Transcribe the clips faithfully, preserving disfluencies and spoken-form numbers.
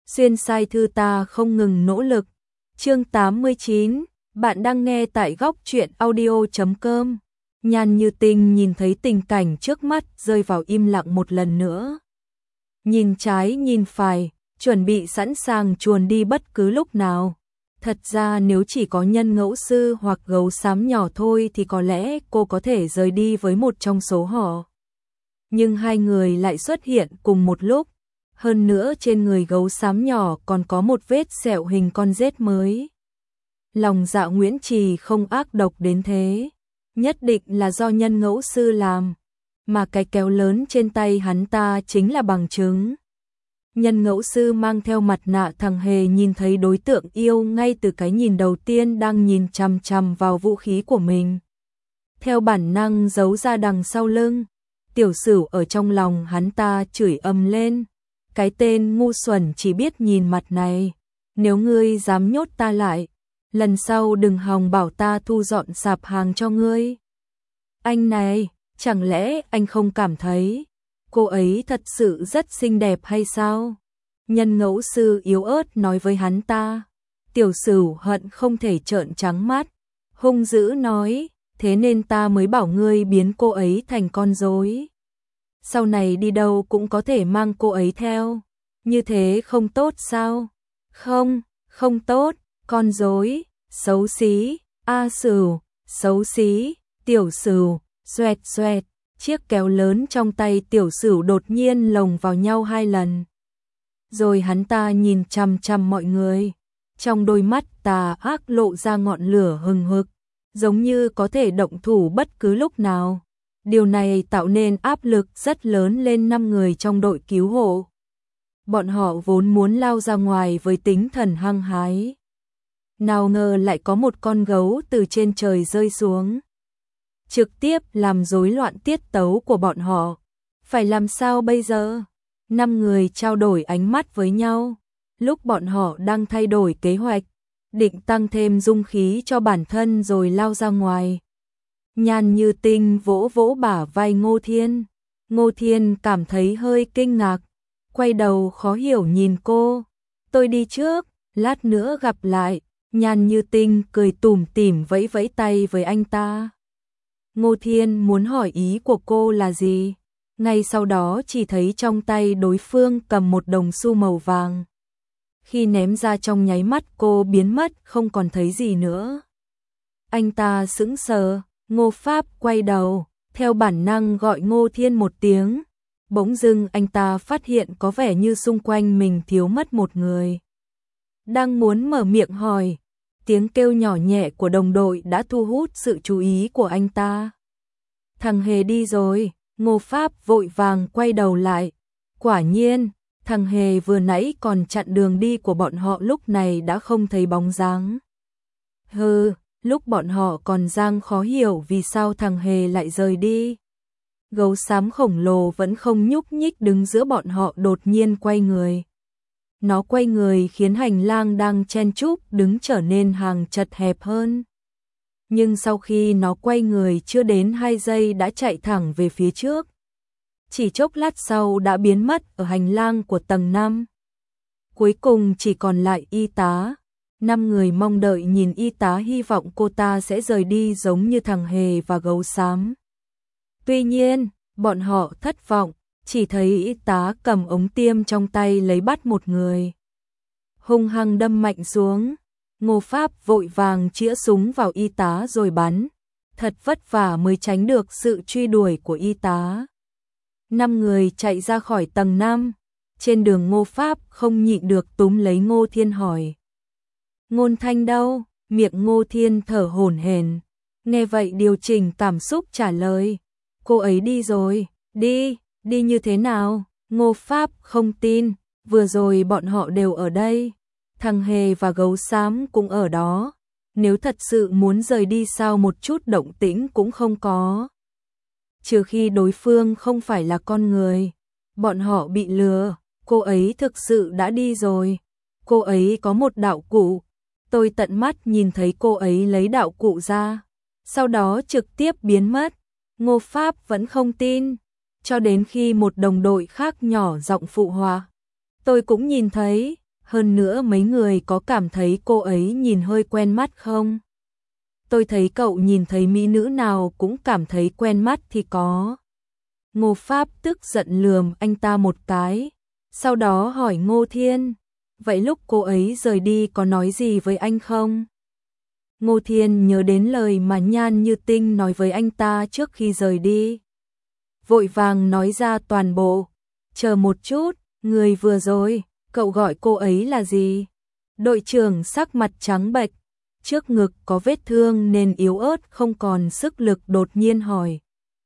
Xuyên sai thư ta không ngừng nỗ lực. Chương tám mươi chín, bạn đang nghe tại góc truyện audio chấm com. Nhan Như Tinh nhìn thấy tình cảnh trước mắt rơi vào im lặng một lần nữa. Nhìn trái nhìn phải, chuẩn bị sẵn sàng chuồn đi bất cứ lúc nào. Thật ra nếu chỉ có Nhân Ngẫu Sư hoặc Gấu Xám nhỏ thôi thì có lẽ cô có thể rời đi với một trong số họ. Nhưng hai người lại xuất hiện cùng một lúc. Hơn nữa trên người Gấu Xám nhỏ còn có một vết sẹo hình con rết mới. Lòng dạ Nguyễn Trì không ác độc đến thế. Nhất định là do Nhân Ngẫu Sư làm. Mà cái kéo lớn trên tay hắn ta chính là bằng chứng. Nhân Ngẫu Sư mang theo mặt nạ thằng hề nhìn thấy đối tượng yêu ngay từ cái nhìn đầu tiên đang nhìn chằm chằm vào vũ khí của mình. Theo bản năng giấu ra đằng sau lưng, Tiểu Sửu ở trong lòng hắn ta chửi ầm lên. Cái tên ngu xuẩn chỉ biết nhìn mặt này, nếu ngươi dám nhốt ta lại, lần sau đừng hòng bảo ta thu dọn sạp hàng cho ngươi. Anh này, chẳng lẽ anh không cảm thấy cô ấy thật sự rất xinh đẹp hay sao? Nhân Ngẫu Sư yếu ớt nói với hắn ta. Tiểu Sửu hận không thể trợn trắng mắt, hung dữ nói, thế nên ta mới bảo ngươi biến cô ấy thành con rối. Sau này đi đâu cũng có thể mang cô ấy theo, như thế không tốt sao? Không, không tốt, con rối, xấu xí, A Sửu, xấu xí, Tiểu Sửu, xoẹt xoẹt, chiếc kéo lớn trong tay Tiểu Sửu đột nhiên lồng vào nhau hai lần. Rồi hắn ta nhìn chằm chằm mọi người, trong đôi mắt tà ác lộ ra ngọn lửa hừng hực, giống như có thể động thủ bất cứ lúc nào. Điều này tạo nên áp lực rất lớn lên năm người trong đội cứu hộ. Bọn họ vốn muốn lao ra ngoài với tinh thần hăng hái. Nào ngờ lại có một con gấu từ trên trời rơi xuống, trực tiếp làm rối loạn tiết tấu của bọn họ. Phải làm sao bây giờ? Năm người trao đổi ánh mắt với nhau. Lúc bọn họ đang thay đổi kế hoạch, định tăng thêm dung khí cho bản thân rồi lao ra ngoài. Nhan Như Tinh vỗ vỗ bả vai Ngô Thiên. Ngô Thiên cảm thấy hơi kinh ngạc, quay đầu khó hiểu nhìn cô. Tôi đi trước, lát nữa gặp lại. Nhan Như Tinh cười tủm tỉm vẫy vẫy tay với anh ta. Ngô Thiên muốn hỏi ý của cô là gì. Ngay sau đó chỉ thấy trong tay đối phương cầm một đồng xu màu vàng. Khi ném ra trong nháy mắt cô biến mất không còn thấy gì nữa. Anh ta sững sờ. Ngô Pháp quay đầu, theo bản năng gọi Ngô Thiên một tiếng. Bỗng dưng anh ta phát hiện có vẻ như xung quanh mình thiếu mất một người. Đang muốn mở miệng hỏi, tiếng kêu nhỏ nhẹ của đồng đội đã thu hút sự chú ý của anh ta. Thằng Hề đi rồi. Ngô Pháp vội vàng quay đầu lại. Quả nhiên, thằng Hề vừa nãy còn chặn đường đi của bọn họ lúc này đã không thấy bóng dáng. Hừ, lúc bọn họ còn giang khó hiểu vì sao thằng Hề lại rời đi. Gấu xám khổng lồ vẫn không nhúc nhích đứng giữa bọn họ đột nhiên quay người. Nó quay người khiến hành lang đang chen chúc đứng trở nên hàng chật hẹp hơn. Nhưng sau khi nó quay người chưa đến hai giây đã chạy thẳng về phía trước. Chỉ chốc lát sau đã biến mất ở hành lang của tầng năm. Cuối cùng chỉ còn lại y tá. Năm người mong đợi nhìn y tá, hy vọng cô ta sẽ rời đi giống như thằng Hề và gấu xám. Tuy nhiên, bọn họ thất vọng, chỉ thấy y tá cầm ống tiêm trong tay lấy bắt một người. Hung hăng đâm mạnh xuống. Ngô Pháp vội vàng chĩa súng vào y tá rồi bắn. Thật vất vả mới tránh được sự truy đuổi của y tá. Năm người chạy ra khỏi tầng năm. Trên đường Ngô Pháp không nhịn được túm lấy Ngô Thiên hỏi. Ngôn Thanh đâu? Miệng Ngô Thiên thở hổn hển. Nghe vậy điều chỉnh cảm xúc trả lời. Cô ấy đi rồi. Đi, đi như thế nào? Ngô Pháp không tin. Vừa rồi bọn họ đều ở đây. Thằng Hề và gấu xám cũng ở đó. Nếu thật sự muốn rời đi sao một chút động tĩnh cũng không có. Trừ khi đối phương không phải là con người. Bọn họ bị lừa. Cô ấy thực sự đã đi rồi. Cô ấy có một đạo cụ. Tôi tận mắt nhìn thấy cô ấy lấy đạo cụ ra. Sau đó trực tiếp biến mất. Ngô Pháp vẫn không tin. Cho đến khi một đồng đội khác nhỏ giọng phụ họa. Tôi cũng nhìn thấy. Hơn nữa mấy người có cảm thấy cô ấy nhìn hơi quen mắt không? Tôi thấy cậu nhìn thấy mỹ nữ nào cũng cảm thấy quen mắt thì có. Ngô Pháp tức giận lườm anh ta một cái, sau đó hỏi Ngô Thiên, vậy lúc cô ấy rời đi có nói gì với anh không? Ngô Thiên nhớ đến lời mà Nhan Như Tinh nói với anh ta trước khi rời đi. Vội vàng nói ra toàn bộ, chờ một chút, người vừa rồi, cậu gọi cô ấy là gì? Đội trưởng sắc mặt trắng bệch, trước ngực có vết thương nên yếu ớt không còn sức lực đột nhiên hỏi.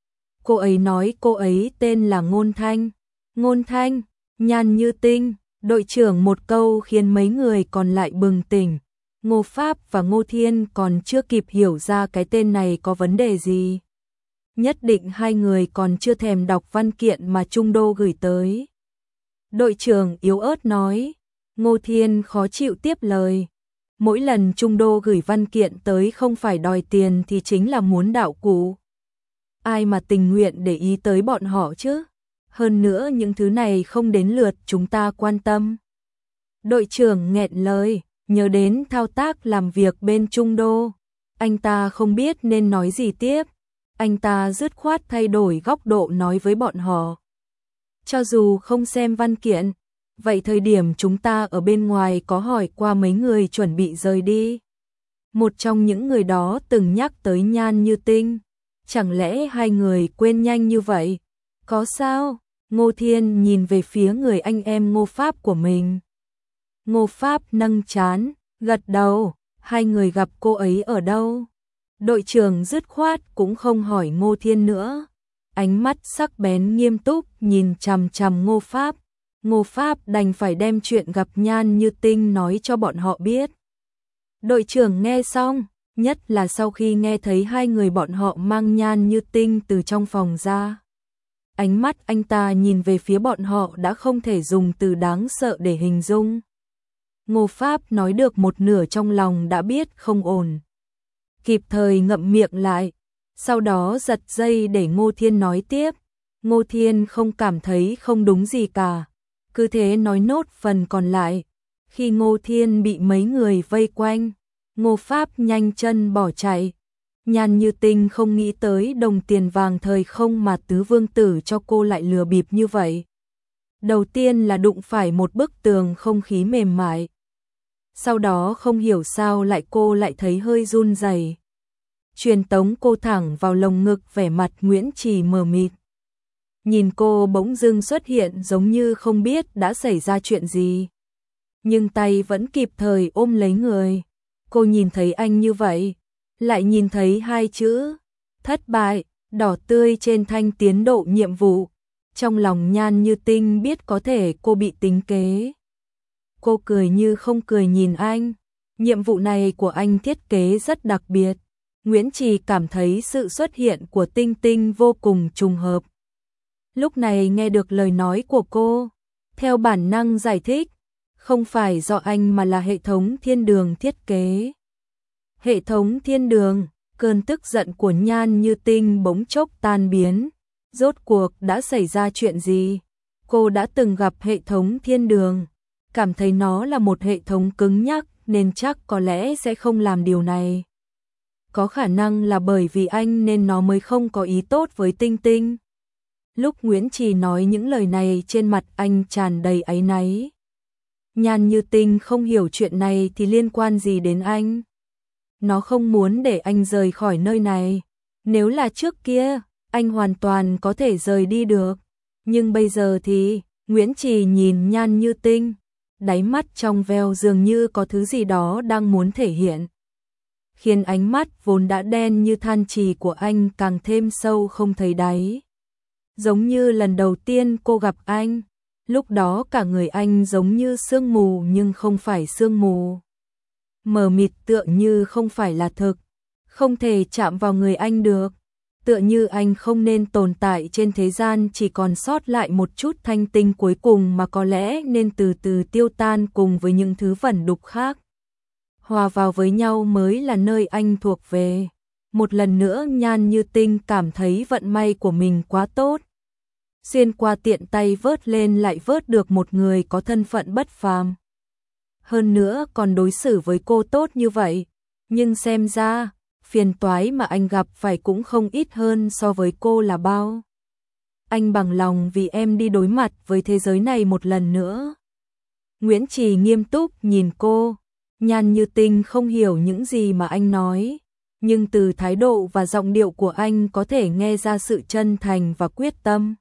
Cô ấy nói cô ấy tên là Ngôn Thanh. Ngôn Thanh, Nhan Như Tinh, đội trưởng một câu khiến mấy người còn lại bừng tỉnh. Ngô Pháp và Ngô Thiên còn chưa kịp hiểu ra cái tên này có vấn đề gì. Nhất định hai người còn chưa thèm đọc văn kiện mà Trung Đô gửi tới. Đội trưởng yếu ớt nói, Ngô Thiên khó chịu tiếp lời. Mỗi lần Trung Đô gửi văn kiện tới không phải đòi tiền thì chính là muốn đạo cụ. Ai mà tình nguyện để ý tới bọn họ chứ? Hơn nữa những thứ này không đến lượt chúng ta quan tâm. Đội trưởng nghẹn lời, nhớ đến thao tác làm việc bên Trung Đô. Anh ta không biết nên nói gì tiếp. Anh ta dứt khoát thay đổi góc độ nói với bọn họ. Cho dù không xem văn kiện, vậy thời điểm chúng ta ở bên ngoài có hỏi qua mấy người chuẩn bị rời đi. Một trong những người đó từng nhắc tới Nhan Như Tinh. Chẳng lẽ hai người quên nhanh như vậy? Có sao? Ngô Thiên nhìn về phía người anh em Ngô Pháp của mình. Ngô Pháp nâng trán, gật đầu, hai người gặp cô ấy ở đâu? Đội trưởng dứt khoát cũng không hỏi Ngô Thiên nữa. Ánh mắt sắc bén nghiêm túc nhìn chằm chằm Ngô Pháp. Ngô Pháp đành phải đem chuyện gặp Nhan Như Tinh nói cho bọn họ biết. Đội trưởng nghe xong, nhất là sau khi nghe thấy hai người bọn họ mang Nhan Như Tinh từ trong phòng ra. Ánh mắt anh ta nhìn về phía bọn họ đã không thể dùng từ đáng sợ để hình dung. Ngô Pháp nói được một nửa trong lòng đã biết không ổn. Kịp thời ngậm miệng lại, sau đó giật dây để Ngô Thiên nói tiếp. Ngô Thiên không cảm thấy không đúng gì cả, cứ thế nói nốt phần còn lại. Khi Ngô Thiên bị mấy người vây quanh, Ngô Pháp nhanh chân bỏ chạy. Nhan Như Tinh không nghĩ tới đồng tiền vàng thời không mà tứ vương tử cho cô lại lừa bịp như vậy. Đầu tiên là đụng phải một bức tường không khí mềm mại. Sau đó không hiểu sao lại cô lại thấy hơi run rẩy. Truyền tống cô thẳng vào lồng ngực vẻ mặt Nguyễn Trì mờ mịt. Nhìn cô bỗng dưng xuất hiện giống như không biết đã xảy ra chuyện gì. Nhưng tay vẫn kịp thời ôm lấy người. Cô nhìn thấy anh như vậy, lại nhìn thấy hai chữ thất bại, đỏ tươi trên thanh tiến độ nhiệm vụ. Trong lòng Nhan Như Tinh biết có thể cô bị tính kế. Cô cười như không cười nhìn anh. Nhiệm vụ này của anh thiết kế rất đặc biệt. Nguyễn Trì cảm thấy sự xuất hiện của Tinh Tinh vô cùng trùng hợp. Lúc này nghe được lời nói của cô, theo bản năng giải thích, không phải do anh mà là hệ thống thiên đường thiết kế. Hệ thống thiên đường, cơn tức giận của Nhan Như Tinh bỗng chốc tan biến. Rốt cuộc đã xảy ra chuyện gì? Cô đã từng gặp hệ thống thiên đường, cảm thấy nó là một hệ thống cứng nhắc nên chắc có lẽ sẽ không làm điều này. Có khả năng là bởi vì anh nên nó mới không có ý tốt với Tinh Tinh. Lúc Nguyễn Trì nói những lời này trên mặt anh tràn đầy áy náy. Nhan Như Tinh không hiểu chuyện này thì liên quan gì đến anh. Nó không muốn để anh rời khỏi nơi này. Nếu là trước kia, anh hoàn toàn có thể rời đi được. Nhưng bây giờ thì, Nguyễn Trì nhìn Nhan Như Tinh, đáy mắt trong veo dường như có thứ gì đó đang muốn thể hiện. Khiến ánh mắt vốn đã đen như than trì của anh càng thêm sâu không thấy đáy. Giống như lần đầu tiên cô gặp anh, lúc đó cả người anh giống như sương mù nhưng không phải sương mù. Mờ mịt tựa như không phải là thực, không thể chạm vào người anh được. Tựa như anh không nên tồn tại trên thế gian, chỉ còn sót lại một chút thanh tinh cuối cùng mà có lẽ nên từ từ tiêu tan cùng với những thứ vẩn đục khác. Hòa vào với nhau mới là nơi anh thuộc về. Một lần nữa Nhan Như Tinh cảm thấy vận may của mình quá tốt. Xuyên qua tiện tay vớt lên lại vớt được một người có thân phận bất phàm. hơn nữa còn đối xử với cô tốt như vậy. Nhưng xem ra, phiền toái mà anh gặp phải cũng không ít hơn so với cô là bao. Anh bằng lòng vì em đi đối mặt với thế giới này một lần nữa. Nguyễn Trì nghiêm túc nhìn cô, Nhan Như Tinh không hiểu những gì mà anh nói, nhưng từ thái độ và giọng điệu của anh có thể nghe ra sự chân thành và quyết tâm.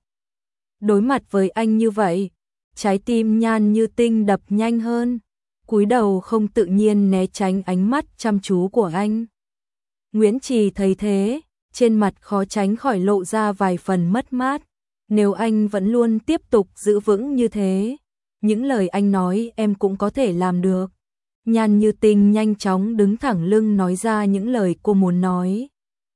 Đối mặt với anh như vậy, trái tim Nhan Như Tinh đập nhanh hơn, cúi đầu không tự nhiên né tránh ánh mắt chăm chú của anh. Nguyễn Trì thấy thế, trên mặt khó tránh khỏi lộ ra vài phần mất mát. Nếu anh vẫn luôn tiếp tục giữ vững như thế, những lời anh nói em cũng có thể làm được. Nhan Như Tinh nhanh chóng đứng thẳng lưng nói ra những lời cô muốn nói.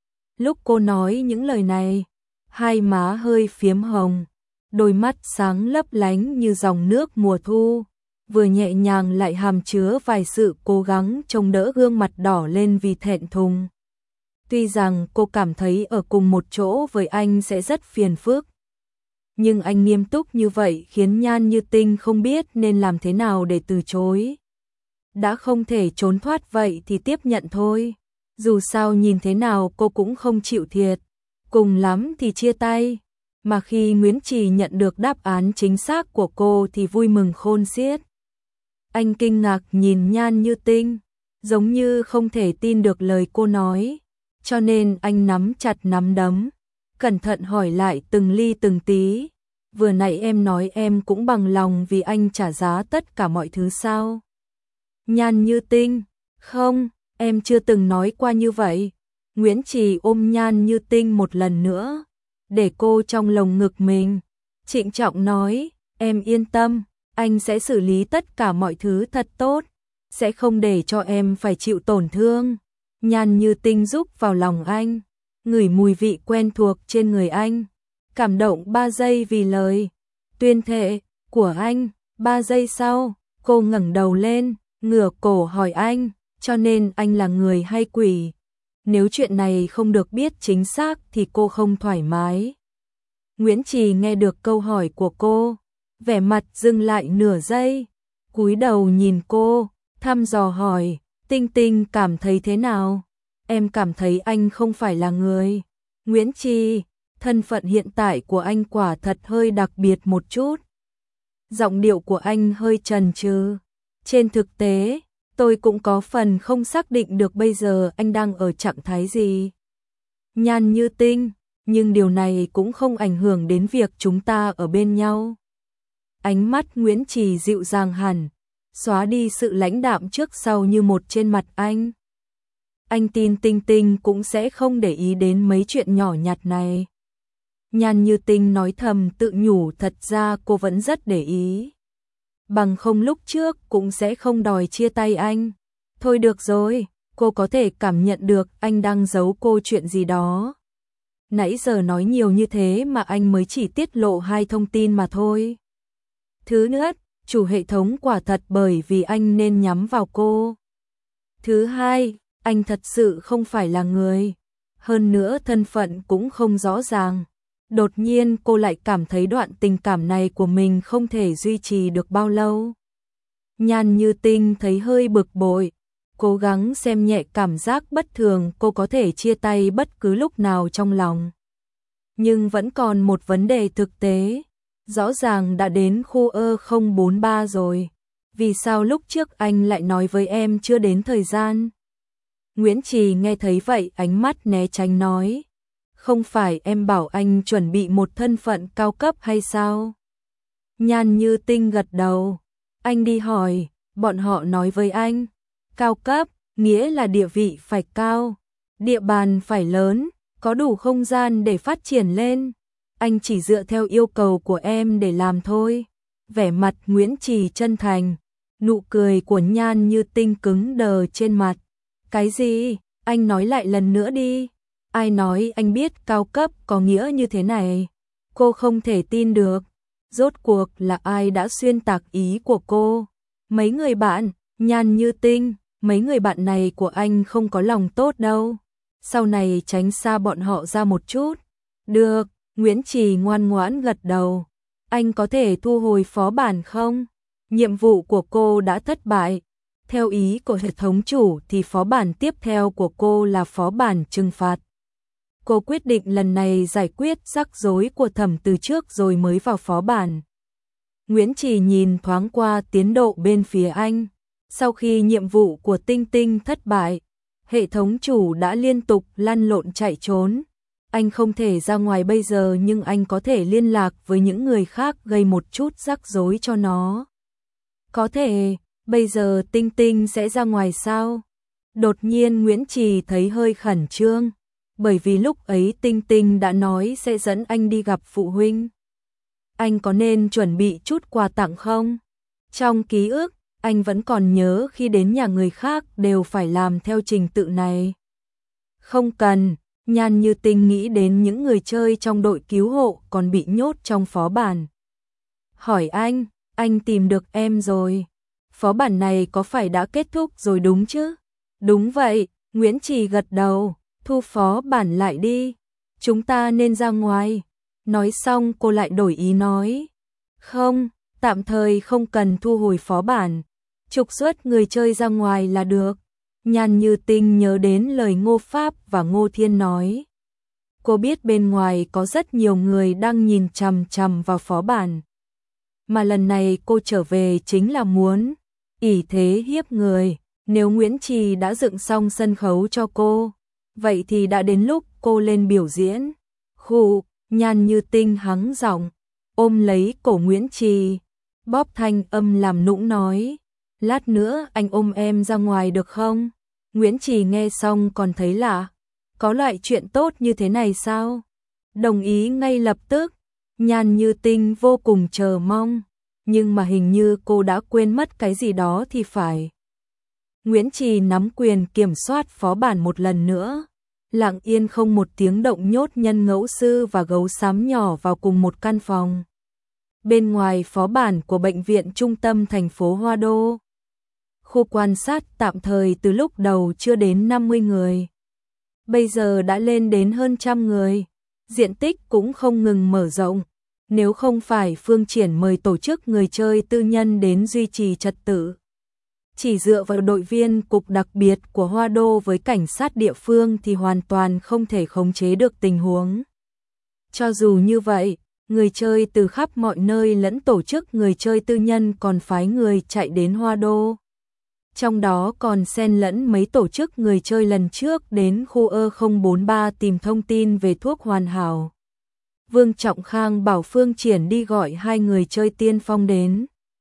Lúc cô nói những lời này, hai má hơi phiếm hồng, đôi mắt sáng lấp lánh như dòng nước mùa thu, vừa nhẹ nhàng lại hàm chứa vài sự cố gắng chống đỡ gương mặt đỏ lên vì thẹn thùng. Tuy rằng cô cảm thấy ở cùng một chỗ với anh sẽ rất phiền phức, nhưng anh nghiêm túc như vậy khiến Nhan Như Tinh không biết nên làm thế nào để từ chối. Đã không thể trốn thoát vậy thì tiếp nhận thôi. Dù sao nhìn thế nào cô cũng không chịu thiệt. Cùng lắm thì chia tay. Mà khi Nguyễn Trì nhận được đáp án chính xác của cô thì vui mừng khôn xiết. Anh kinh ngạc nhìn Nhan Như Tinh, giống như không thể tin được lời cô nói. Cho nên anh nắm chặt nắm đấm, cẩn thận hỏi lại từng ly từng tí. Vừa nãy em nói em cũng bằng lòng vì anh trả giá tất cả mọi thứ sao? Nhan Như Tinh, không, em chưa từng nói qua như vậy. Nguyễn Trì ôm Nhan Như Tinh một lần nữa, để cô trong lồng ngực mình, trịnh trọng nói, em yên tâm, anh sẽ xử lý tất cả mọi thứ thật tốt, sẽ không để cho em phải chịu tổn thương. Nhan Như Tinh rúc vào lòng anh, ngửi mùi vị quen thuộc trên người anh, cảm động ba giây vì lời tuyên thệ của anh. Ba giây sau, cô ngẩng đầu lên, ngửa cổ hỏi anh, cho nên anh là người hay quỷ? Nếu chuyện này không được biết chính xác thì cô không thoải mái. Nguyễn Trì nghe được câu hỏi của cô, vẻ mặt dừng lại nửa giây, cúi đầu nhìn cô, thăm dò hỏi, Tinh Tinh cảm thấy thế nào? Em cảm thấy anh không phải là người. Nguyễn Trì, thân phận hiện tại của anh quả thật hơi đặc biệt một chút. Giọng điệu của anh hơi chần chừ. Trên thực tế, tôi cũng có phần không xác định được bây giờ anh đang ở trạng thái gì. Nhan Như Tinh, nhưng điều này cũng không ảnh hưởng đến việc chúng ta ở bên nhau. Ánh mắt Nguyễn Trì dịu dàng hẳn, xóa đi sự lãnh đạm trước sau như một trên mặt anh. Anh tin Tinh Tinh cũng sẽ không để ý đến mấy chuyện nhỏ nhặt này. Nhan Như Tinh nói thầm tự nhủ thật ra cô vẫn rất để ý. Bằng không lúc trước cũng sẽ không đòi chia tay anh. Thôi được rồi, cô có thể cảm nhận được anh đang giấu cô chuyện gì đó. Nãy giờ nói nhiều như thế mà anh mới chỉ tiết lộ hai thông tin mà thôi. Thứ nhất, chủ hệ thống quả thật bởi vì anh nên nhắm vào cô. Thứ hai, anh thật sự không phải là người. Hơn nữa thân phận cũng không rõ ràng. Đột nhiên cô lại cảm thấy đoạn tình cảm này của mình không thể duy trì được bao lâu. Nhan Như Tinh thấy hơi bực bội, cố gắng xem nhẹ cảm giác bất thường cô có thể chia tay bất cứ lúc nào trong lòng. Nhưng vẫn còn một vấn đề thực tế, rõ ràng đã đến khu E không bốn ba rồi, vì sao lúc trước anh lại nói với em chưa đến thời gian? Nguyễn Trì nghe thấy vậy ánh mắt né tránh nói, không phải em bảo anh chuẩn bị một thân phận cao cấp hay sao? Nhan Như Tinh gật đầu, anh đi hỏi, bọn họ nói với anh, cao cấp, nghĩa là địa vị phải cao, địa bàn phải lớn, có đủ không gian để phát triển lên. Anh chỉ dựa theo yêu cầu của em để làm thôi. Vẻ mặt Nguyễn Trì chân thành, nụ cười của Nhan Như Tinh cứng đờ trên mặt. Cái gì? Anh nói lại lần nữa đi. Ai nói anh biết cao cấp có nghĩa như thế này? Cô không thể tin được. Rốt cuộc là ai đã xuyên tạc ý của cô? Mấy người bạn, Nhan Như Tinh, mấy người bạn này của anh không có lòng tốt đâu. Sau này tránh xa bọn họ ra một chút. Được, Nguyễn Trì ngoan ngoãn gật đầu. Anh có thể thu hồi phó bản không? Nhiệm vụ của cô đã thất bại, Theo ý của hệ thống chủ thì phó bản tiếp theo của cô là phó bản trừng phạt. Cô quyết định lần này giải quyết rắc rối của Thẩm Từ trước rồi mới vào phó bản. Nguyễn Trì nhìn thoáng qua tiến độ bên phía anh. Sau khi nhiệm vụ của Tinh Tinh thất bại, hệ thống chủ đã liên tục lăn lộn chạy trốn. Anh không thể ra ngoài bây giờ nhưng anh có thể liên lạc với những người khác gây một chút rắc rối cho nó. Có thể, bây giờ Tinh Tinh sẽ ra ngoài sao? Đột nhiên Nguyễn Trì thấy hơi khẩn trương, bởi vì lúc ấy Tinh Tinh đã nói sẽ dẫn anh đi gặp phụ huynh. Anh có nên chuẩn bị chút quà tặng không? Trong ký ức, anh vẫn còn nhớ khi đến nhà người khác đều phải làm theo trình tự này. Không cần, Nhan Như Tinh nghĩ đến những người chơi trong đội cứu hộ còn bị nhốt trong phó bản. Hỏi anh, anh tìm được em rồi. Phó bản này có phải đã kết thúc rồi đúng chứ? Đúng vậy, Nguyễn Trì gật đầu, thu phó bản lại đi. Chúng ta nên ra ngoài. Nói xong cô lại đổi ý nói. Không, tạm thời không cần thu hồi phó bản. Trục xuất người chơi ra ngoài là được. Nhan Như Tinh nhớ đến lời Ngô Pháp và Ngô Thiên nói. Cô biết bên ngoài có rất nhiều người đang nhìn chằm chằm vào phó bản. Mà lần này cô trở về chính là muốn ỷ thế hiếp người. Nếu Nguyễn Trì đã dựng xong sân khấu cho cô, vậy thì đã đến lúc cô lên biểu diễn. Khụ, Nhan Như Tinh hắng giọng, ôm lấy cổ Nguyễn Trì, bóp thanh âm làm nũng nói. Lát nữa anh ôm em ra ngoài được không? Nguyễn Trì nghe xong còn thấy lạ. Có loại chuyện tốt như thế này sao? Đồng ý ngay lập tức. Nhan Như Tinh vô cùng chờ mong. Nhưng mà hình như cô đã quên mất cái gì đó thì phải. Nguyễn Trì nắm quyền kiểm soát phó bản một lần nữa. Lặng yên không một tiếng động nhốt Nhân Ngẫu Sư và Gấu Xám nhỏ vào cùng một căn phòng. Bên ngoài phó bản của bệnh viện trung tâm thành phố Hoa Đô. Khu quan sát tạm thời từ lúc đầu chưa đến năm mươi người. Bây giờ đã lên đến hơn trăm người. Diện tích cũng không ngừng mở rộng. Nếu không phải Phương Triển mời tổ chức người chơi tư nhân đến duy trì trật tự. Chỉ dựa vào đội viên cục đặc biệt của Hoa Đô với cảnh sát địa phương thì hoàn toàn không thể khống chế được tình huống. Cho dù như vậy, người chơi từ khắp mọi nơi lẫn tổ chức người chơi tư nhân còn phái người chạy đến Hoa Đô. Trong đó còn xen lẫn mấy tổ chức người chơi lần trước đến khu E không bốn ba tìm thông tin về thuốc hoàn hảo. Vương Trọng Khang bảo Phương Triển đi gọi hai người chơi tiên phong đến.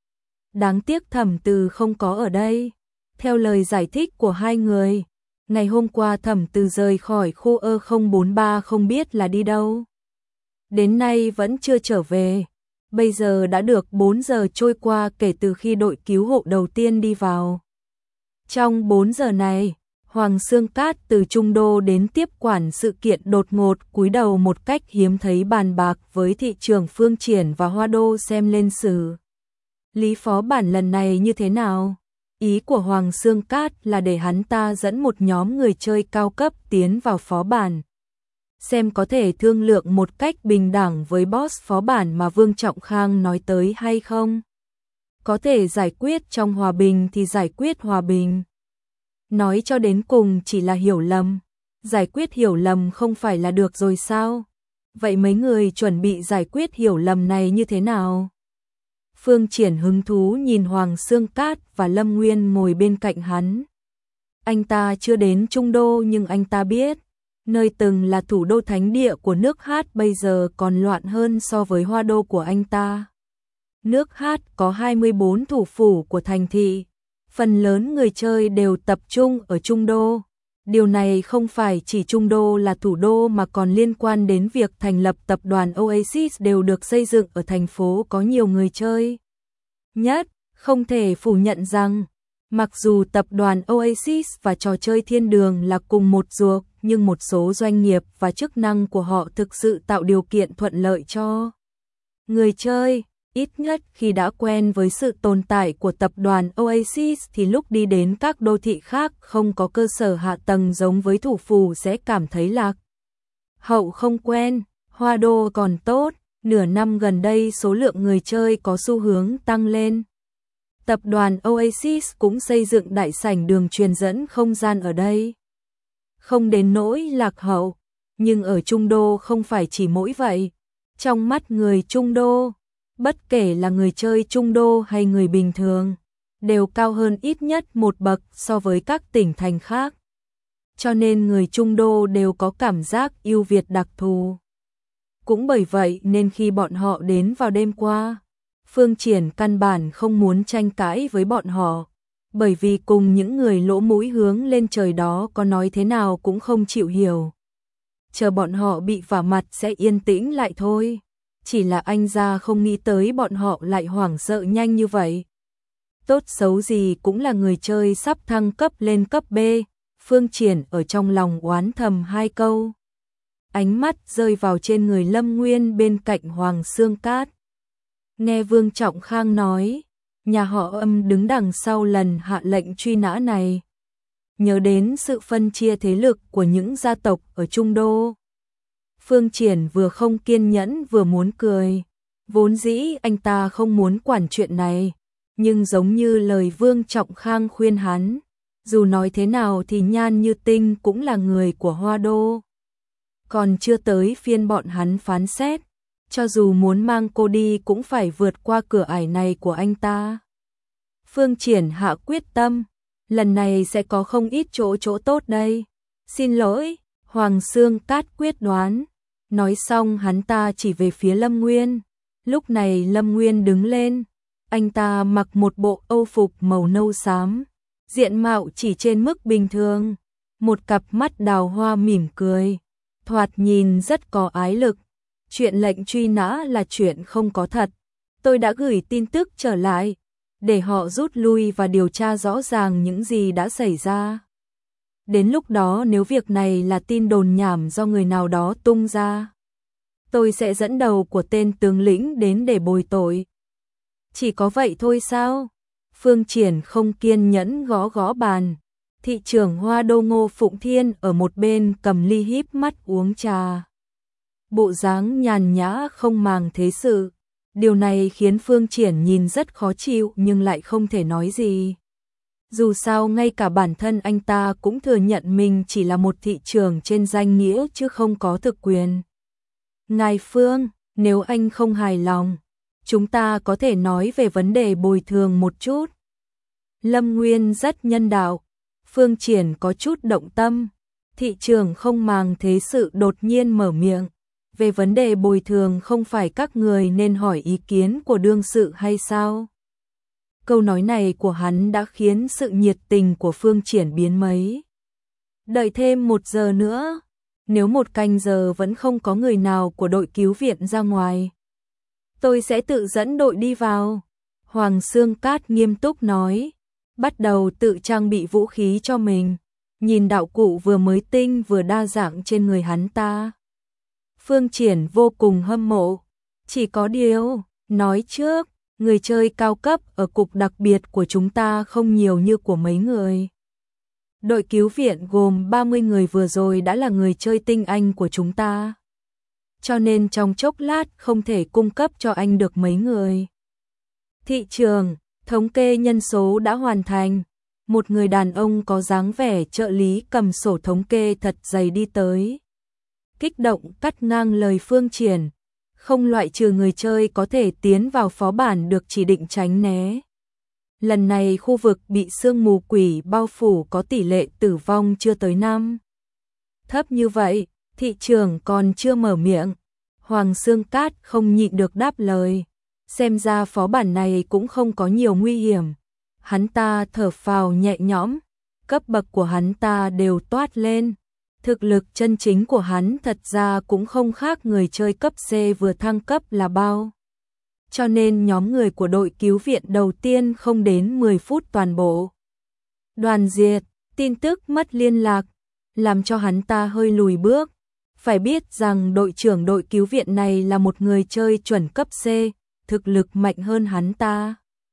Đáng tiếc Thẩm Từ không có ở đây. Theo lời giải thích của hai người, ngày hôm qua Thẩm Từ rời khỏi khu E không bốn ba không biết là đi đâu. Đến nay vẫn chưa trở về. Bây giờ đã được bốn giờ trôi qua kể từ khi đội cứu hộ đầu tiên đi vào. Trong bốn giờ này, Hoàng Xương Cát từ Trung Đô đến tiếp quản sự kiện đột ngột cúi đầu một cách hiếm thấy bàn bạc với thị trưởng Phương Triển và Hoa Đô xem lên xử lý phó bản lần này như thế nào. Ý của Hoàng Xương Cát là để hắn ta dẫn một nhóm người chơi cao cấp tiến vào phó bản. Xem có thể thương lượng một cách bình đẳng với boss phó bản mà Vương Trọng Khang nói tới hay không. Có thể giải quyết trong hòa bình thì giải quyết hòa bình. Nói cho đến cùng chỉ là hiểu lầm. Giải quyết hiểu lầm không phải là được rồi sao? Vậy mấy người chuẩn bị giải quyết hiểu lầm này như thế nào? Phương Triển hứng thú nhìn Hoàng Xương Cát và Lâm Nguyên ngồi bên cạnh hắn. Anh ta chưa đến Trung Đô nhưng anh ta biết, nơi từng là thủ đô thánh địa của nước Hát bây giờ còn loạn hơn so với Hoa Đô của anh ta. Nước Hát có hai mươi bốn thủ phủ của thành thị, phần lớn người chơi đều tập trung ở Trung Đô. Điều này không phải chỉ Trung Đô là thủ đô mà còn liên quan đến việc thành lập tập đoàn Oasis đều được xây dựng ở thành phố có nhiều người chơi. Nhất, không thể phủ nhận rằng, mặc dù tập đoàn Oasis và trò chơi thiên đường là cùng một ruột, nhưng một số doanh nghiệp và chức năng của họ thực sự tạo điều kiện thuận lợi cho người chơi. Ít nhất khi đã quen với sự tồn tại của tập đoàn Oasis thì lúc đi đến các đô thị khác không có cơ sở hạ tầng giống với thủ phủ sẽ cảm thấy lạc hậu không quen. Hoa Đô còn tốt, nửa năm gần đây số lượng người chơi có xu hướng tăng lên. Tập đoàn Oasis cũng xây dựng đại sảnh đường truyền dẫn không gian ở đây. Không đến nỗi lạc hậu, nhưng ở Trung Đô không phải chỉ mỗi vậy. Trong mắt người Trung Đô, bất kể là người chơi Trung Đô hay người bình thường, đều cao hơn ít nhất một bậc so với các tỉnh thành khác. Cho nên người Trung Đô đều có cảm giác ưu việt đặc thù. Cũng bởi vậy nên khi bọn họ đến vào đêm qua, Phương Triển căn bản không muốn tranh cãi với bọn họ, bởi vì cùng những người lỗ mũi hướng lên trời đó có nói thế nào cũng không chịu hiểu. Chờ bọn họ bị vả mặt sẽ yên tĩnh lại thôi. Chỉ là anh ra không nghĩ tới bọn họ lại hoảng sợ nhanh như vậy. Tốt xấu gì cũng là người chơi sắp thăng cấp lên cấp B, Phương Triển ở trong lòng oán thầm hai câu. Ánh mắt rơi vào trên người Lâm Nguyên bên cạnh Hoàng Xương Cát. Nghe Vương Trọng Khang nói, nhà họ Âm đứng đằng sau lần hạ lệnh truy nã này. Nhớ đến sự phân chia thế lực của những gia tộc ở Trung Đô. Phương Triển vừa không kiên nhẫn vừa muốn cười. Vốn dĩ anh ta không muốn quản chuyện này, nhưng giống như lời Vương Trọng Khang khuyên hắn, dù nói thế nào thì Nhan Như Tinh cũng là người của Hoa Đô. Còn chưa tới phiên bọn hắn phán xét, cho dù muốn mang cô đi cũng phải vượt qua cửa ải này của anh ta. Phương Triển hạ quyết tâm, lần này sẽ có không ít chỗ chỗ tốt đây. Xin lỗi, Hoàng Xương Cát quyết đoán. Nói xong hắn ta chỉ về phía Lâm Nguyên. Lúc này Lâm Nguyên đứng lên, anh ta mặc một bộ âu phục màu nâu xám, diện mạo chỉ trên mức bình thường, một cặp mắt đào hoa mỉm cười, thoạt nhìn rất có ái lực. Chuyện lệnh truy nã là chuyện không có thật. Tôi đã gửi tin tức trở lại, để họ rút lui và điều tra rõ ràng những gì đã xảy ra. Đến lúc đó nếu việc này là tin đồn nhảm do người nào đó tung ra, tôi sẽ dẫn đầu của tên tướng lĩnh đến để bồi tội. Chỉ có vậy thôi sao? Phương Triển không kiên nhẫn gõ gõ bàn. Thị trưởng Hoa Đô Ngô Phụng Thiên ở một bên cầm ly híp mắt uống trà. Bộ dáng nhàn nhã không màng thế sự. Điều này khiến Phương Triển nhìn rất khó chịu nhưng lại không thể nói gì. Dù sao ngay cả bản thân anh ta cũng thừa nhận mình chỉ là một thị trưởng trên danh nghĩa chứ không có thực quyền. Ngài Phương, nếu anh không hài lòng, chúng ta có thể nói về vấn đề bồi thường một chút. Lâm Nguyên rất nhân đạo. Phương Triển có chút động tâm. Thị trưởng không màng thế sự đột nhiên mở miệng. Về vấn đề bồi thường không phải các người nên hỏi ý kiến của đương sự hay sao? Câu nói này của hắn đã khiến sự nhiệt tình của Phương Triển biến mấy. Đợi thêm một giờ nữa. Nếu một canh giờ vẫn không có người nào của đội cứu viện ra ngoài, tôi sẽ tự dẫn đội đi vào. Hoàng Xương Cát nghiêm túc nói. Bắt đầu tự trang bị vũ khí cho mình. Nhìn đạo cụ vừa mới tinh vừa đa dạng trên người hắn ta, Phương Triển vô cùng hâm mộ. Chỉ có điều, nói trước, người chơi cao cấp ở cục đặc biệt của chúng ta không nhiều như của mấy người. Đội cứu viện gồm ba mươi người vừa rồi đã là người chơi tinh anh của chúng ta. Cho nên trong chốc lát không thể cung cấp cho anh được mấy người. Thị trường, thống kê nhân số đã hoàn thành. Một người đàn ông có dáng vẻ trợ lý cầm sổ thống kê thật dày đi tới. Kích động cắt ngang lời Phương Triển. Không loại trừ người chơi có thể tiến vào phó bản được chỉ định tránh né. Lần này khu vực bị sương mù quỷ bao phủ có tỷ lệ tử vong chưa tới năm. Thấp như vậy, thị trường còn chưa mở miệng. Hoàng Xương Cát không nhịn được đáp lời. Xem ra phó bản này cũng không có nhiều nguy hiểm. Hắn ta thở phào nhẹ nhõm. Cấp bậc của hắn ta đều toát lên. Thực lực chân chính của hắn thật ra cũng không khác người chơi cấp C vừa thăng cấp là bao. Cho nên nhóm người của đội cứu viện đầu tiên không đến mười phút toàn bộ đoàn diệt, tin tức mất liên lạc, làm cho hắn ta hơi lùi bước. Phải biết rằng đội trưởng đội cứu viện này là một người chơi chuẩn cấp C, thực lực mạnh hơn hắn ta.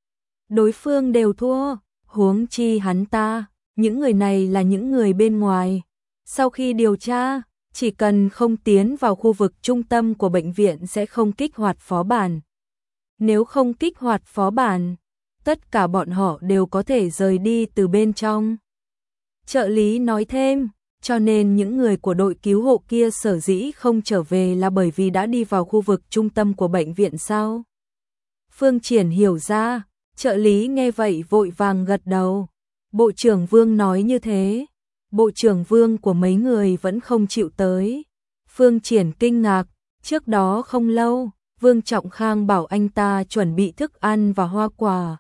Đối phương đều thua, huống chi hắn ta, những người này là những người bên ngoài. Sau khi điều tra, chỉ cần không tiến vào khu vực trung tâm của bệnh viện sẽ không kích hoạt phó bản. Nếu không kích hoạt phó bản, tất cả bọn họ đều có thể rời đi từ bên trong. Trợ lý nói thêm, cho nên những người của đội cứu hộ kia sở dĩ không trở về là bởi vì đã đi vào khu vực trung tâm của bệnh viện sao? Phương Triển hiểu ra, trợ lý nghe vậy vội vàng gật đầu. Bộ trưởng Vương nói như thế, bộ trưởng Vương của mấy người vẫn không chịu tới. Phương Triển kinh ngạc, trước đó không lâu, Vương Trọng Khang bảo anh ta chuẩn bị thức ăn và hoa quả.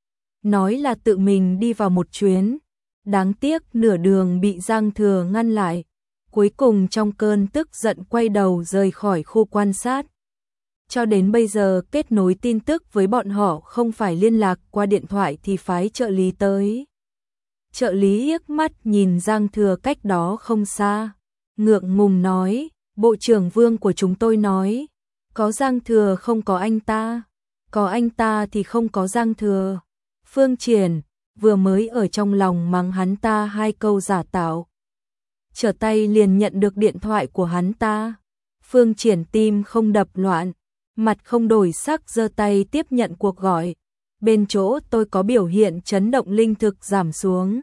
Nói là tự mình đi vào một chuyến. Đáng tiếc nửa đường bị Giang Thừa ngăn lại. Cuối cùng trong cơn tức giận quay đầu rời khỏi khu quan sát. Cho đến bây giờ kết nối tin tức với bọn họ không phải liên lạc qua điện thoại thì phái trợ lý tới. Trợ lý liếc mắt nhìn Giang Thừa cách đó không xa. Ngượng ngùng nói, bộ trưởng Vương của chúng tôi nói, có Giang Thừa không có anh ta, có anh ta thì không có Giang Thừa. Phương Triển vừa mới ở trong lòng mắng hắn ta hai câu giả tạo. Trở tay liền nhận được điện thoại của hắn ta. Phương Triển tim không đập loạn, mặt không đổi sắc giơ tay tiếp nhận cuộc gọi. Bên chỗ tôi có biểu hiện chấn động linh thực giảm xuống.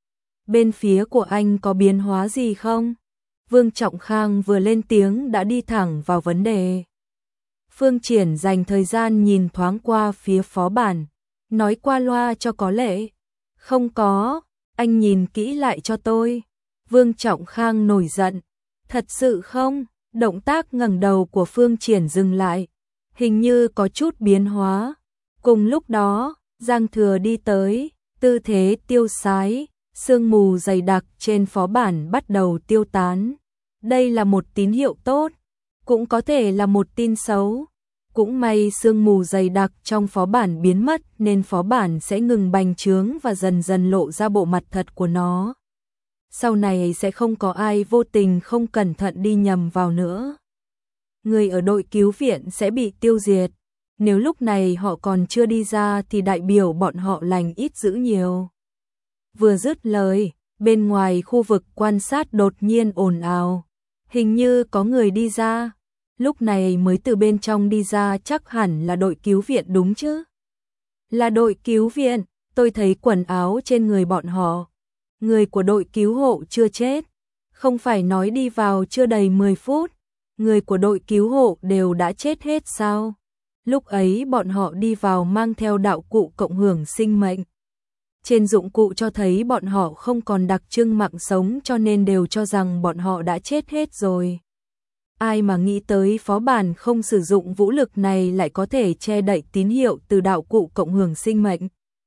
Bên phía của anh có biến hóa gì không? Vương Trọng Khang vừa lên tiếng đã đi thẳng vào vấn đề. Phương Triển dành thời gian nhìn thoáng qua phía phó bản, nói qua loa cho có lệ. Không có, anh nhìn kỹ lại cho tôi. Vương Trọng Khang nổi giận. Thật sự không? Động tác ngẩng đầu của Phương Triển dừng lại. Hình như có chút biến hóa. Cùng lúc đó, Giang Thừa đi tới, tư thế tiêu sái, sương mù dày đặc trên phó bản bắt đầu tiêu tán. Đây là một tín hiệu tốt, cũng có thể là một tin xấu. Cũng may sương mù dày đặc trong phó bản biến mất nên phó bản sẽ ngừng bành trướng và dần dần lộ ra bộ mặt thật của nó. Sau này sẽ không có ai vô tình không cẩn thận đi nhầm vào nữa. Người ở đội cứu viện sẽ bị tiêu diệt. Nếu lúc này họ còn chưa đi ra thì đại biểu bọn họ lành ít dữ nhiều. Vừa dứt lời, bên ngoài khu vực quan sát đột nhiên ồn ào. Hình như có người đi ra. Lúc này mới từ bên trong đi ra chắc hẳn là đội cứu viện đúng chứ? Là đội cứu viện, tôi thấy quần áo trên người bọn họ. Người của đội cứu hộ chưa chết. Không phải nói đi vào chưa đầy mười phút. Người của đội cứu hộ đều đã chết hết sao? Lúc ấy bọn họ đi vào mang theo đạo cụ cộng hưởng sinh mệnh. Trên dụng cụ cho thấy bọn họ không còn đặc trưng mạng sống cho nên đều cho rằng bọn họ đã chết hết rồi. Ai mà nghĩ tới phó bản không sử dụng vũ lực này lại có thể che đậy tín hiệu từ đạo cụ cộng hưởng sinh mệnh.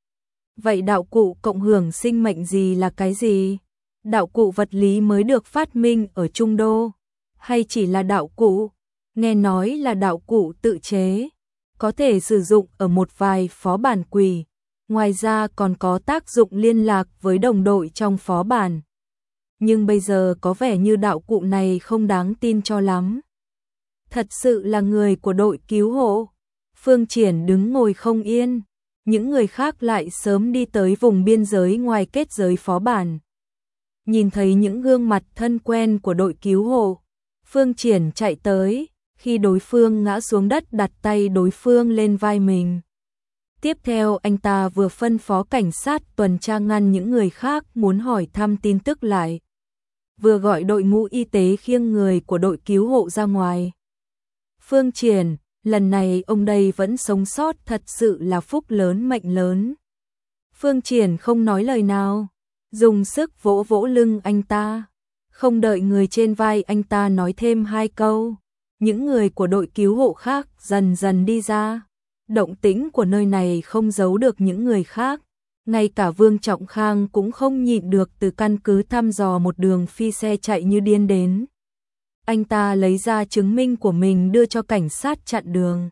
Vậy đạo cụ cộng hưởng sinh mệnh gì là cái gì? Đạo cụ vật lý mới được phát minh ở Trung Đô? Hay chỉ là đạo cụ? Nghe nói là đạo cụ tự chế, có thể sử dụng ở một vài phó bản quỷ. Ngoài ra còn có tác dụng liên lạc với đồng đội trong phó bản. Nhưng bây giờ có vẻ như đạo cụ này không đáng tin cho lắm. Thật sự là người của đội cứu hộ. Phương Triển đứng ngồi không yên. Những người khác lại sớm đi tới vùng biên giới ngoài kết giới phó bản. Nhìn thấy những gương mặt thân quen của đội cứu hộ, Phương Triển chạy tới, khi đối phương ngã xuống đất đặt tay đối phương lên vai mình. Tiếp theo anh ta vừa phân phó cảnh sát tuần tra ngăn những người khác muốn hỏi thăm tin tức lại. Vừa gọi đội ngũ y tế khiêng người của đội cứu hộ ra ngoài. Phương Triển, lần này ông đây vẫn sống sót thật sự là phúc lớn mệnh lớn. Phương Triển không nói lời nào, dùng sức vỗ vỗ lưng anh ta. Không đợi người trên vai anh ta nói thêm hai câu, những người của đội cứu hộ khác dần dần đi ra. Động tĩnh của nơi này không giấu được những người khác. Ngay cả Vương Trọng Khang cũng không nhịn được từ căn cứ thăm dò một đường phi xe chạy như điên đến. Anh ta lấy ra chứng minh của mình đưa cho cảnh sát chặn đường.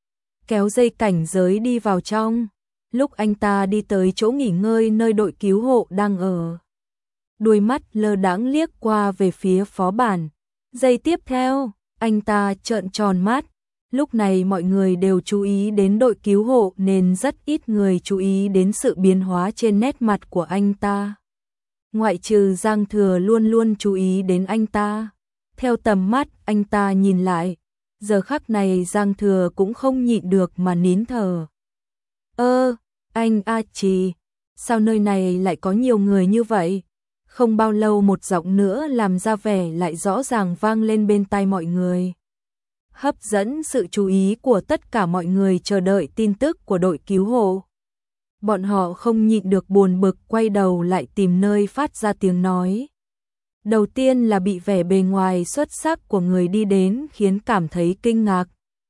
Kéo dây cảnh giới đi vào trong. Lúc anh ta đi tới chỗ nghỉ ngơi nơi đội cứu hộ đang ở, đôi mắt lơ đãng liếc qua về phía phó bản. Giây tiếp theo, anh ta trợn tròn mắt. Lúc này mọi người đều chú ý đến đội cứu hộ nên rất ít người chú ý đến sự biến hóa trên nét mặt của anh ta. Ngoại trừ Giang Thừa luôn luôn chú ý đến anh ta. Theo tầm mắt anh ta nhìn lại, giờ khắc này Giang Thừa cũng không nhịn được mà nín thở. Ơ, Anh A Trì, sao nơi này lại có nhiều người như vậy? Không bao lâu một giọng nữa làm ra vẻ lại rõ ràng vang lên bên tai mọi người. Hấp dẫn sự chú ý của tất cả mọi người chờ đợi tin tức của đội cứu hộ. Bọn họ không nhịn được buồn bực quay đầu lại tìm nơi phát ra tiếng nói. Đầu tiên là bị vẻ bề ngoài xuất sắc của người đi đến khiến cảm thấy kinh ngạc.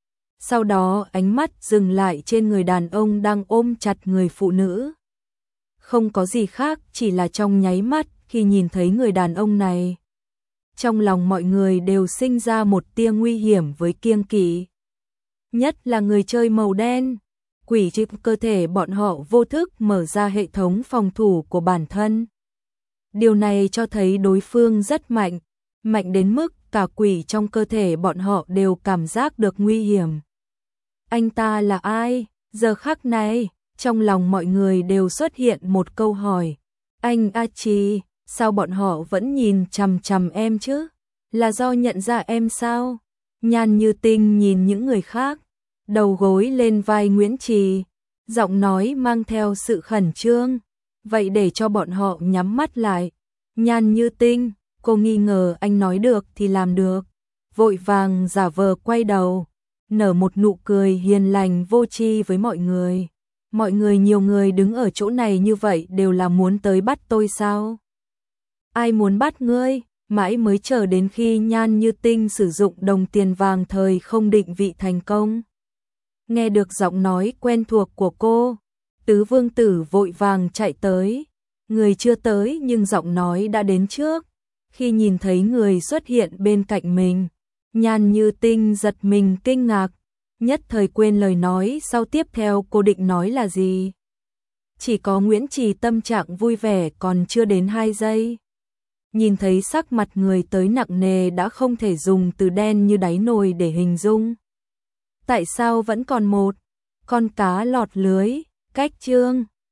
Sau đó ánh mắt dừng lại trên người đàn ông đang ôm chặt người phụ nữ. Không có gì khác, chỉ là trong nháy mắt khi nhìn thấy người đàn ông này. Trong lòng mọi người đều sinh ra một tia nguy hiểm với kiêng kỵ. Nhất là người chơi màu đen. Quỷ chip cơ thể bọn họ vô thức mở ra hệ thống phòng thủ của bản thân. Điều này cho thấy đối phương rất mạnh, mạnh đến mức cả quỷ trong cơ thể bọn họ đều cảm giác được nguy hiểm. Anh ta là ai? Giờ khắc này, trong lòng mọi người đều xuất hiện một câu hỏi. Anh A Trì, sao bọn họ vẫn nhìn chằm chằm em chứ? Là do nhận ra em sao? Nhan Như Tinh nhìn những người khác, đầu gối lên vai Nguyễn Trì, giọng nói mang theo sự khẩn trương. Vậy để cho bọn họ nhắm mắt lại. Nhan Như Tinh, cô nghi ngờ anh nói được thì làm được. Vội vàng giả vờ quay đầu, nở một nụ cười hiền lành vô tri với mọi người. Mọi người nhiều người đứng ở chỗ này như vậy đều là muốn tới bắt tôi sao? Ai muốn bắt ngươi? Mãi mới chờ đến khi Nhan Như Tinh sử dụng đồng tiền vàng thời không định vị thành công. Nghe được giọng nói quen thuộc của cô, Tứ Vương Tử vội vàng chạy tới. Người chưa tới nhưng giọng nói đã đến trước. Khi nhìn thấy người xuất hiện bên cạnh mình, Nhan Như Tinh giật mình kinh ngạc, nhất thời quên lời nói sau tiếp theo cô định nói là gì. Chỉ có Nguyễn Trì tâm trạng vui vẻ còn chưa đến hai giây. Nhìn thấy sắc mặt người tới nặng nề đã không thể dùng từ đen như đáy nồi để hình dung. Tại sao vẫn còn một con cá lọt lưới? Cách chương